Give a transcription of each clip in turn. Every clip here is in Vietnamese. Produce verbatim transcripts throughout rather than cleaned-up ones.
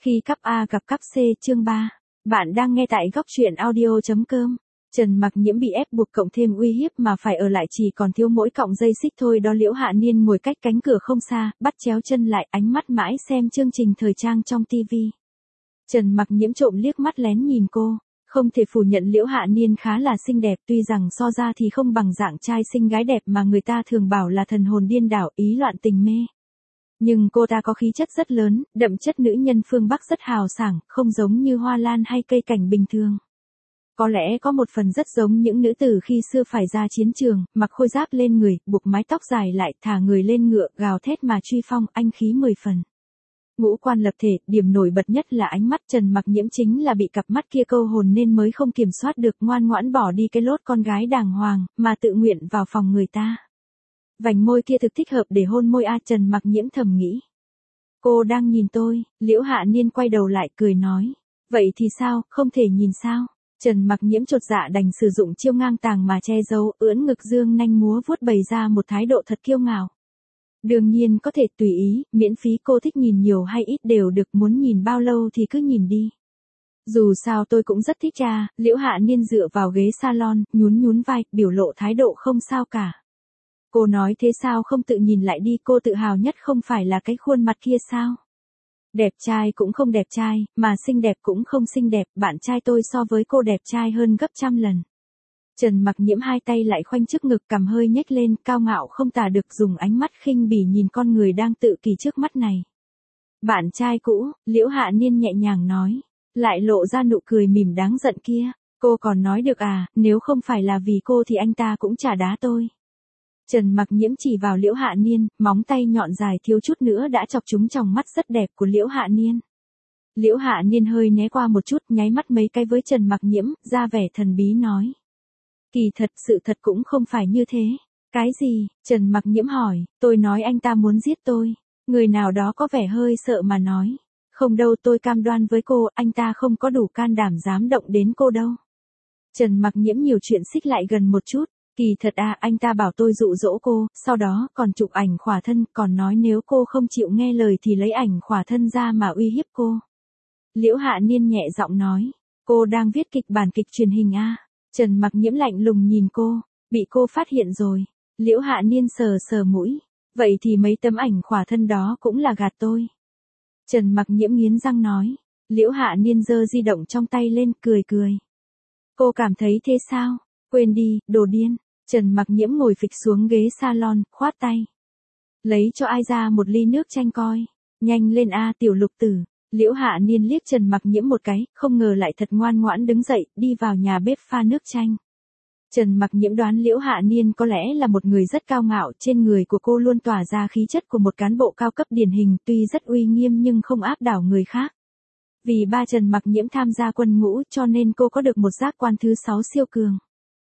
Khi cấp A gặp cấp C chương ba. Bạn đang nghe tại góc truyện audio.com. Trần Mặc Nhiễm bị ép buộc cộng thêm uy hiếp mà phải ở lại chỉ còn thiếu mỗi cọng dây xích thôi đó. Liễu Hạ Niên ngồi cách cánh cửa không xa, bắt chéo chân lại, ánh mắt mãi xem chương trình thời trang trong tivi. Trần Mặc Nhiễm trộm liếc mắt lén nhìn cô. Không thể phủ nhận Liễu Hạ Niên khá là xinh đẹp, tuy rằng so ra thì không bằng dạng trai xinh gái đẹp mà người ta thường bảo là thần hồn điên đảo, ý loạn tình mê. Nhưng cô ta có khí chất rất lớn, đậm chất nữ nhân phương Bắc rất hào sảng, không giống như hoa lan hay cây cảnh bình thường. Có lẽ có một phần rất giống những nữ tử khi xưa phải ra chiến trường, mặc khôi giáp lên người, buộc mái tóc dài lại, thả người lên ngựa, gào thét mà truy phong, anh khí mười phần. Ngũ quan lập thể, điểm nổi bật nhất là ánh mắt. Trần Mặc Nhiễm chính là bị cặp mắt kia câu hồn nên mới không kiểm soát được, ngoan ngoãn bỏ đi cái lốt con gái đàng hoàng, mà tự nguyện vào phòng người ta. Vành môi kia thực thích hợp để hôn môi a, Trần Mặc Nhiễm thầm nghĩ. Cô đang nhìn tôi. Liễu Hạ Niên quay đầu lại cười nói. Vậy thì sao, không thể nhìn sao? Trần Mặc Nhiễm chột dạ đành sử dụng chiêu ngang tàng mà che giấu, ưỡn ngực dương nanh múa vuốt bày ra một thái độ thật kiêu ngạo. Đương nhiên có thể tùy ý, miễn phí, cô thích nhìn nhiều hay ít đều được, muốn nhìn bao lâu thì cứ nhìn đi. Dù sao tôi cũng rất thích cha. Liễu Hạ Niên dựa vào ghế salon, nhún nhún vai, biểu lộ thái độ không sao cả. Cô nói thế sao không tự nhìn lại đi, cô tự hào nhất không phải là cái khuôn mặt kia sao? Đẹp trai cũng không đẹp trai, mà xinh đẹp cũng không xinh đẹp, bạn trai tôi so với cô đẹp trai hơn gấp trăm lần. Trần Mặc Nhiễm hai tay lại khoanh trước ngực, cằm hơi nhếch lên, cao ngạo không tả được, dùng ánh mắt khinh bỉ nhìn con người đang tự kỷ trước mắt này. Bạn trai cũ, Liễu Hạ Niên nhẹ nhàng nói, lại lộ ra nụ cười mỉm đáng giận kia. Cô còn nói được à, nếu không phải là vì cô thì anh ta cũng chả đá tôi. Trần Mặc Nhiễm chỉ vào Liễu Hạ Niên, móng tay nhọn dài thiếu chút nữa đã chọc trúng tròng mắt rất đẹp của Liễu Hạ Niên. Liễu Hạ Niên hơi né qua một chút, nháy mắt mấy cái với Trần Mặc Nhiễm, ra vẻ thần bí nói. Kỳ thật, sự thật cũng không phải như thế. Cái gì? Trần Mặc Nhiễm hỏi. Tôi nói anh ta muốn giết tôi. Người nào đó có vẻ hơi sợ mà nói. Không đâu, tôi cam đoan với cô, anh ta không có đủ can đảm dám động đến cô đâu. Trần Mặc Nhiễm nhiều chuyện xích lại gần một chút. Kỳ thật à, anh ta bảo tôi dụ dỗ cô, sau đó còn chụp ảnh khỏa thân, còn nói nếu cô không chịu nghe lời thì lấy ảnh khỏa thân ra mà uy hiếp cô. Liễu Hạ Niên nhẹ giọng nói. Cô đang viết kịch bản kịch truyền hình à? Trần Mặc Nhiễm lạnh lùng nhìn cô. Bị cô phát hiện rồi. Liễu Hạ Niên sờ sờ mũi. Vậy thì mấy tấm ảnh khỏa thân đó cũng là gạt tôi. Trần Mặc Nhiễm nghiến răng nói. Liễu Hạ Niên giơ di động trong tay lên, cười cười. Cô cảm thấy thế sao? Quên đi, đồ điên. Trần Mặc Nhiễm ngồi phịch xuống ghế salon, khoát tay. Lấy cho ai ra một ly nước chanh coi. Nhanh lên a, tiểu lục tử. Liễu Hạ Niên liếc Trần Mặc Nhiễm một cái, không ngờ lại thật ngoan ngoãn đứng dậy, đi vào nhà bếp pha nước chanh. Trần Mặc Nhiễm đoán Liễu Hạ Niên có lẽ là một người rất cao ngạo, trên người của cô luôn tỏa ra khí chất của một cán bộ cao cấp điển hình, tuy rất uy nghiêm nhưng không áp đảo người khác. Vì ba Trần Mặc Nhiễm tham gia quân ngũ cho nên cô có được một giác quan thứ sáu siêu cường.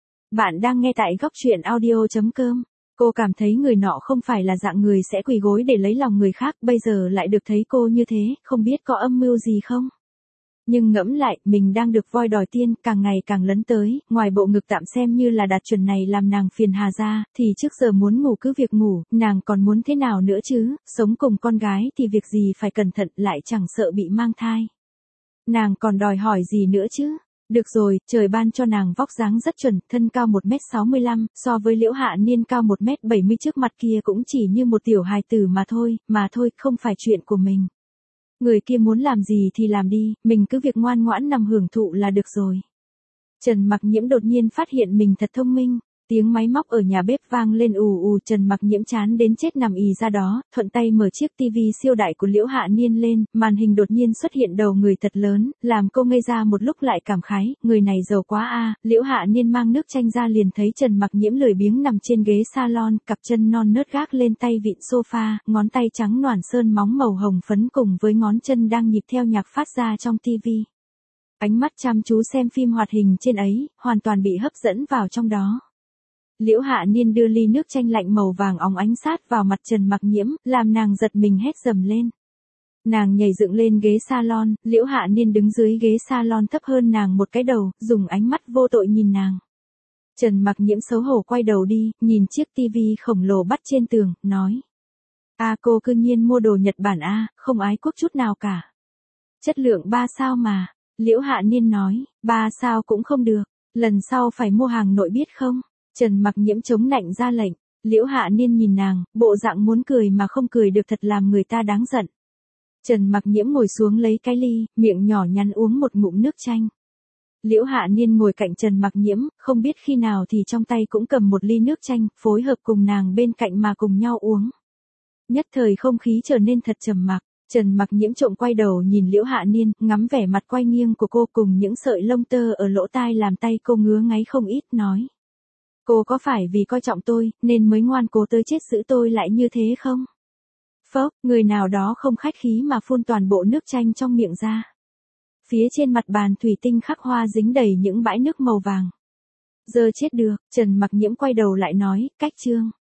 Bạn đang nghe tại góc truyện audio.com. Cô cảm thấy người nọ không phải là dạng người sẽ quỳ gối để lấy lòng người khác, bây giờ lại được thấy cô như thế, không biết có âm mưu gì không? Nhưng ngẫm lại, mình đang được voi đòi tiên, càng ngày càng lấn tới, ngoài bộ ngực tạm xem như là đạt chuẩn này làm nàng phiền hà ra, thì trước giờ muốn ngủ cứ việc ngủ, nàng còn muốn thế nào nữa chứ, sống cùng con gái thì việc gì phải cẩn thận, lại chẳng sợ bị mang thai. Nàng còn đòi hỏi gì nữa chứ? Được rồi, trời ban cho nàng vóc dáng rất chuẩn, thân cao một mét sáu mươi lăm, so với Liễu Hạ Niên cao một mét bảy mươi trước mặt kia cũng chỉ như một tiểu hài tử mà thôi, mà thôi, không phải chuyện của mình. Người kia muốn làm gì thì làm đi, mình cứ việc ngoan ngoãn nằm hưởng thụ là được rồi. Trần Mặc Nhiễm đột nhiên phát hiện mình thật thông minh. Tiếng máy móc ở nhà bếp vang lên ù ù, Trần Mặc Nhiễm chán đến chết nằm ì ra đó, thuận tay mở chiếc tivi siêu đại của Liễu Hạ Niên lên, màn hình đột nhiên xuất hiện đầu người thật lớn, làm cô ngây ra một lúc lại cảm khái, người này giàu quá a. Liễu Hạ Niên mang nước chanh ra liền thấy Trần Mặc Nhiễm lười biếng nằm trên ghế salon, cặp chân non nớt gác lên tay vịn sofa, ngón tay trắng noản sơn móng màu hồng phấn cùng với ngón chân đang nhịp theo nhạc phát ra trong tivi. Ánh mắt chăm chú xem phim hoạt hình trên ấy, hoàn toàn bị hấp dẫn vào trong đó. Liễu Hạ Niên đưa ly nước chanh lạnh màu vàng óng ánh sát vào mặt Trần Mặc Nhiễm, làm nàng giật mình hét dầm lên. Nàng nhảy dựng lên ghế salon, Liễu Hạ Niên đứng dưới ghế salon thấp hơn nàng một cái đầu, dùng ánh mắt vô tội nhìn nàng. Trần Mặc Nhiễm xấu hổ quay đầu đi, nhìn chiếc tivi khổng lồ bắt trên tường, nói. A cô cư nhiên mua đồ Nhật Bản a, không ái quốc chút nào cả. Chất lượng ba sao mà. Liễu Hạ Niên nói, ba sao cũng không được, lần sau phải mua hàng nội biết không? Trần Mặc Nhiễm chống nạnh ra lệnh. Liễu Hạ Niên nhìn nàng, bộ dạng muốn cười mà không cười được thật làm người ta đáng giận. Trần Mặc Nhiễm ngồi xuống lấy cái ly, miệng nhỏ nhắn uống một ngụm nước chanh. Liễu Hạ Niên ngồi cạnh Trần Mặc Nhiễm, không biết khi nào thì trong tay cũng cầm một ly nước chanh, phối hợp cùng nàng bên cạnh mà cùng nhau uống. Nhất thời không khí trở nên thật trầm mặc. Trần Mặc Nhiễm trộm quay đầu nhìn Liễu Hạ Niên, ngắm vẻ mặt quay nghiêng của cô cùng những sợi lông tơ ở lỗ tai làm tay cô ngứa ngáy không ít, nói. Cô có phải vì coi trọng tôi, nên mới ngoan cố tới chết giữ tôi lại như thế không? Phốc, người nào đó không khách khí mà phun toàn bộ nước chanh trong miệng ra. Phía trên mặt bàn thủy tinh khắc hoa dính đầy những bãi nước màu vàng. Giờ chết được, Trần Mặc Nhiễm quay đầu lại nói, cách trương.